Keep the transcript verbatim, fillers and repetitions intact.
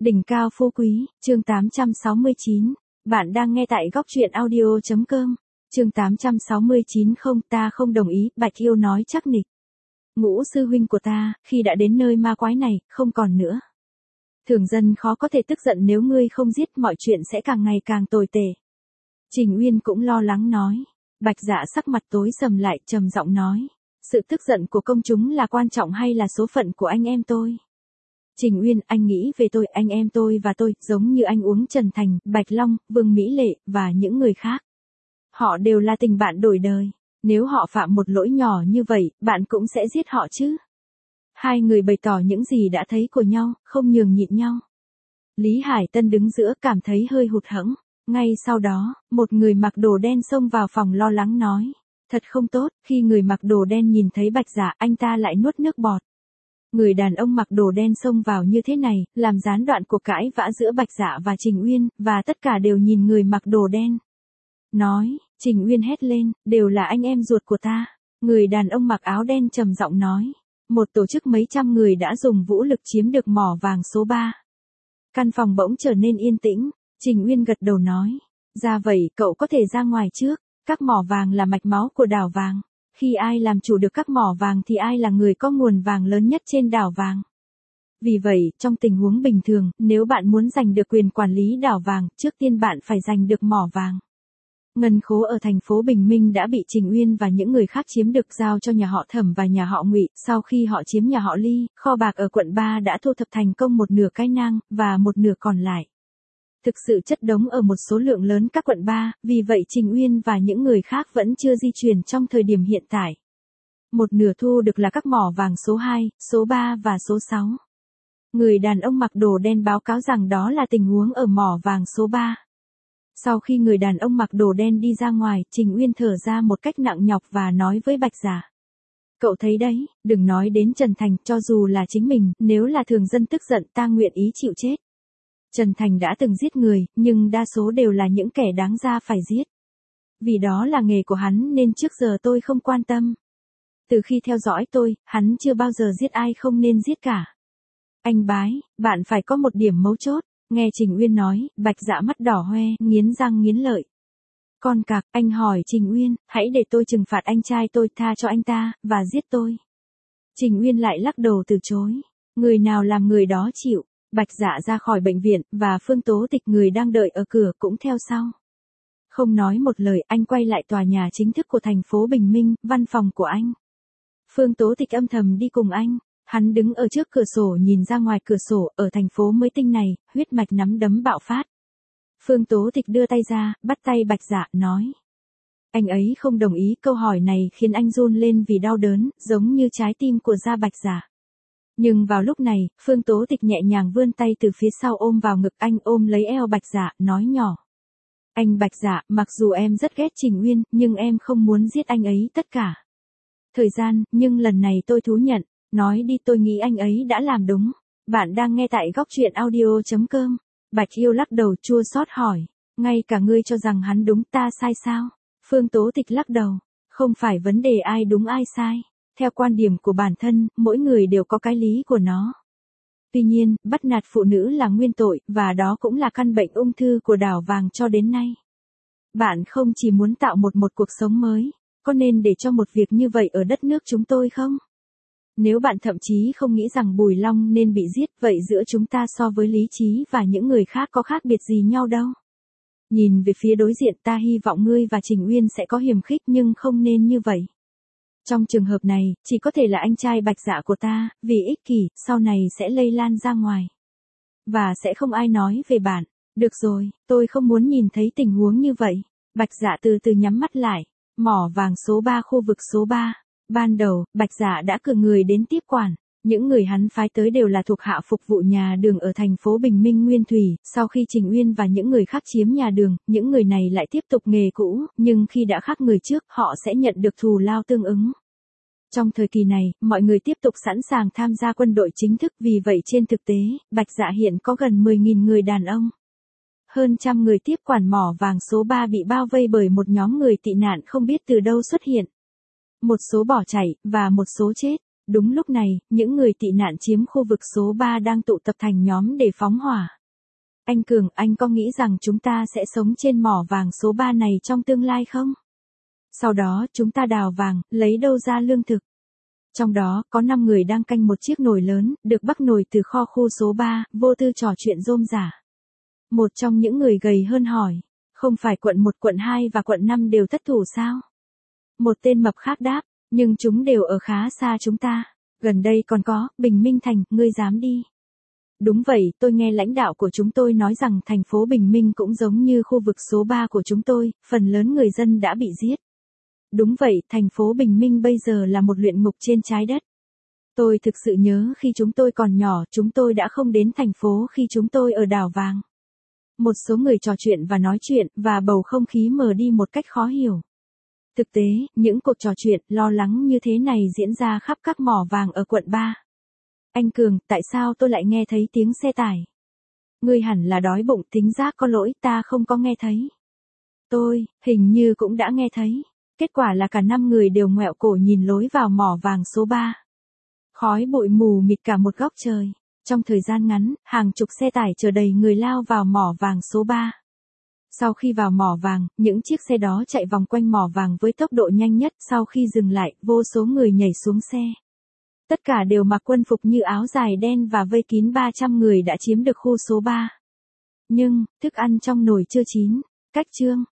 Đỉnh cao phú quý, chương tám trăm sáu mươi chín. Bạn đang nghe tại góc truyện audio chấm com. Chương tám trăm sáu mươi chín. Không, ta không đồng ý, Bạch Yêu nói chắc nịch. Ngũ sư huynh của ta, khi đã đến nơi ma quái này, không còn nữa. Thường dân khó có thể tức giận nếu ngươi không giết, mọi chuyện sẽ càng ngày càng tồi tệ. Trình Uyên cũng lo lắng nói. Bạch Dạ sắc mặt tối sầm lại, trầm giọng nói. Sự tức giận của công chúng là quan trọng hay là số phận của anh em tôi? Trình Uyên, anh nghĩ về tôi, anh em tôi và tôi, giống như anh uống Trần Thành, Bạch Long, Vương Mỹ Lệ, và những người khác. Họ đều là tình bạn đổi đời. Nếu họ phạm một lỗi nhỏ như vậy, bạn cũng sẽ giết họ chứ? Hai người bày tỏ những gì đã thấy của nhau, không nhường nhịn nhau. Lý Hải Tân đứng giữa cảm thấy hơi hụt hẫng. Ngay sau đó, một người mặc đồ đen xông vào phòng lo lắng nói. Thật không tốt, khi người mặc đồ đen nhìn thấy Bạch Dạ, anh ta lại nuốt nước bọt. Người đàn ông mặc đồ đen xông vào như thế này, làm gián đoạn cuộc cãi vã giữa Bạch Dạ và Trình Uyên, và tất cả đều nhìn người mặc đồ đen. Nói, Trình Uyên hét lên, đều là anh em ruột của ta. Người đàn ông mặc áo đen trầm giọng nói. Một tổ chức mấy trăm người đã dùng vũ lực chiếm được mỏ vàng số ba. Căn phòng bỗng trở nên yên tĩnh, Trình Uyên gật đầu nói. Ra vậy, cậu có thể ra ngoài trước, các mỏ vàng là mạch máu của đảo vàng. Khi ai làm chủ được các mỏ vàng thì ai là người có nguồn vàng lớn nhất trên đảo vàng. Vì vậy, trong tình huống bình thường, nếu bạn muốn giành được quyền quản lý đảo vàng, trước tiên bạn phải giành được mỏ vàng. Ngân khố ở thành phố Bình Minh đã bị Trình Uyên và những người khác chiếm được, giao cho nhà họ Thẩm và nhà họ Ngụy. Sau khi họ chiếm nhà họ Ly, kho bạc ở quận ba đã thu thập thành công một nửa cái nang, và một nửa còn lại thực sự chất đống ở một số lượng lớn các quận ba, vì vậy Trình Uyên và những người khác vẫn chưa di chuyển trong thời điểm hiện tại. Một nửa thu được là các mỏ vàng số hai, số ba và số sáu. Người đàn ông mặc đồ đen báo cáo rằng đó là tình huống ở mỏ vàng số ba. Sau khi người đàn ông mặc đồ đen đi ra ngoài, Trình Uyên thở ra một cách nặng nhọc và nói với Bạch Dạ. Cậu thấy đấy, đừng nói đến Trần Thành, cho dù là chính mình, nếu là thường dân tức giận ta nguyện ý chịu chết. Trần Thành đã từng giết người, nhưng đa số đều là những kẻ đáng ra phải giết. Vì đó là nghề của hắn nên trước giờ tôi không quan tâm. Từ khi theo dõi tôi, hắn chưa bao giờ giết ai không nên giết cả. Anh Bái, bạn phải có một điểm mấu chốt. Nghe Trình Uyên nói, Bạch Dạ mắt đỏ hoe, nghiến răng nghiến lợi. Con cặc, anh hỏi Trình Uyên, hãy để tôi trừng phạt anh trai tôi, tha cho anh ta, và giết tôi. Trình Uyên lại lắc đầu từ chối. Người nào làm người đó chịu. Bạch Dạ ra khỏi bệnh viện, và Phương Tố Tịch người đang đợi ở cửa cũng theo sau. Không nói một lời, anh quay lại tòa nhà chính thức của thành phố Bình Minh, văn phòng của anh. Phương Tố Tịch âm thầm đi cùng anh. Hắn đứng ở trước cửa sổ nhìn ra ngoài cửa sổ, ở thành phố mới tinh này, huyết mạch nắm đấm bạo phát. Phương Tố Tịch đưa tay ra, bắt tay Bạch Dạ, nói. Anh ấy không đồng ý, câu hỏi này khiến anh run lên vì đau đớn, giống như trái tim của da Bạch Dạ. Nhưng vào lúc này, Phương Tố Tịch nhẹ nhàng vươn tay từ phía sau ôm vào ngực anh, ôm lấy eo Bạch Dạ, nói nhỏ. Anh Bạch Dạ, mặc dù em rất ghét Trình Uyên, nhưng em không muốn giết anh ấy tất cả thời gian, nhưng lần này tôi thú nhận. Nói đi, tôi nghĩ anh ấy đã làm đúng. Bạn đang nghe tại góc truyện audio chấm com. Bạch Yêu lắc đầu chua xót hỏi. Ngay cả ngươi cho rằng hắn đúng, ta sai sao? Phương Tố Tịch lắc đầu. Không phải vấn đề ai đúng ai sai. Theo quan điểm của bản thân, mỗi người đều có cái lý của nó. Tuy nhiên, bắt nạt phụ nữ là nguyên tội, và đó cũng là căn bệnh ung thư của đảo vàng cho đến nay. Bạn không chỉ muốn tạo một một cuộc sống mới, có nên để cho một việc như vậy ở đất nước chúng tôi không? Nếu bạn thậm chí không nghĩ rằng Bùi Long nên bị giết, vậy giữa chúng ta so với lý trí và những người khác có khác biệt gì nhau đâu. Nhìn về phía đối diện, ta hy vọng ngươi và Trình Uyên sẽ có hiềm khích, nhưng không nên như vậy. Trong trường hợp này, chỉ có thể là anh trai Bạch Dạ của ta, vì ích kỷ, sau này sẽ lây lan ra ngoài. Và sẽ không ai nói về bạn. Được rồi, tôi không muốn nhìn thấy tình huống như vậy. Bạch Dạ từ từ nhắm mắt lại. Mỏ vàng số ba, khu vực số ba. Ban đầu, Bạch Dạ đã cử người đến tiếp quản. Những người hắn phái tới đều là thuộc hạ phục vụ nhà đường ở thành phố Bình Minh Nguyên Thủy. Sau khi Trình Uyên và những người khác chiếm nhà đường, những người này lại tiếp tục nghề cũ, nhưng khi đã khác người trước, họ sẽ nhận được thù lao tương ứng. Trong thời kỳ này, mọi người tiếp tục sẵn sàng tham gia quân đội chính thức, vì vậy trên thực tế, Bạch Dạ hiện có gần mười nghìn người đàn ông. Hơn trăm người tiếp quản mỏ vàng số ba bị bao vây bởi một nhóm người tị nạn không biết từ đâu xuất hiện. Một số bỏ chạy, và một số chết. Đúng lúc này, những người tị nạn chiếm khu vực số ba đang tụ tập thành nhóm để phóng hỏa. Anh Cường, anh có nghĩ rằng chúng ta sẽ sống trên mỏ vàng số ba này trong tương lai không? Sau đó chúng ta đào vàng, lấy đâu ra lương thực? Trong đó, có năm người đang canh một chiếc nồi lớn, được bắc nồi từ kho khu số ba, vô tư trò chuyện rôm rả. Một trong những người gầy hơn hỏi, không phải quận một, quận hai và quận năm đều thất thủ sao? Một tên mập khác đáp, nhưng chúng đều ở khá xa chúng ta. Gần đây còn có, Bình Minh Thành, ngươi dám đi. Đúng vậy, tôi nghe lãnh đạo của chúng tôi nói rằng thành phố Bình Minh cũng giống như khu vực số ba của chúng tôi, phần lớn người dân đã bị giết. Đúng vậy, thành phố Bình Minh bây giờ là một luyện ngục trên trái đất. Tôi thực sự nhớ khi chúng tôi còn nhỏ, chúng tôi đã không đến thành phố khi chúng tôi ở đảo vàng. Một số người trò chuyện và nói chuyện, và bầu không khí mờ đi một cách khó hiểu. Thực tế, những cuộc trò chuyện, lo lắng như thế này diễn ra khắp các mỏ vàng ở quận ba. Anh Cường, tại sao tôi lại nghe thấy tiếng xe tải? Ngươi hẳn là đói bụng, thính giác có lỗi, ta không có nghe thấy. Tôi, hình như cũng đã nghe thấy. Kết quả là cả năm người đều ngoẹo cổ nhìn lối vào mỏ vàng số ba. Khói bụi mù mịt cả một góc trời. Trong thời gian ngắn, hàng chục xe tải chở đầy người lao vào mỏ vàng số ba. Sau khi vào mỏ vàng, những chiếc xe đó chạy vòng quanh mỏ vàng với tốc độ nhanh nhất. Sau khi dừng lại, vô số người nhảy xuống xe. Tất cả đều mặc quân phục như áo dài đen và vây kín ba trăm người đã chiếm được khu số ba. Nhưng, thức ăn trong nồi chưa chín. Cách chương.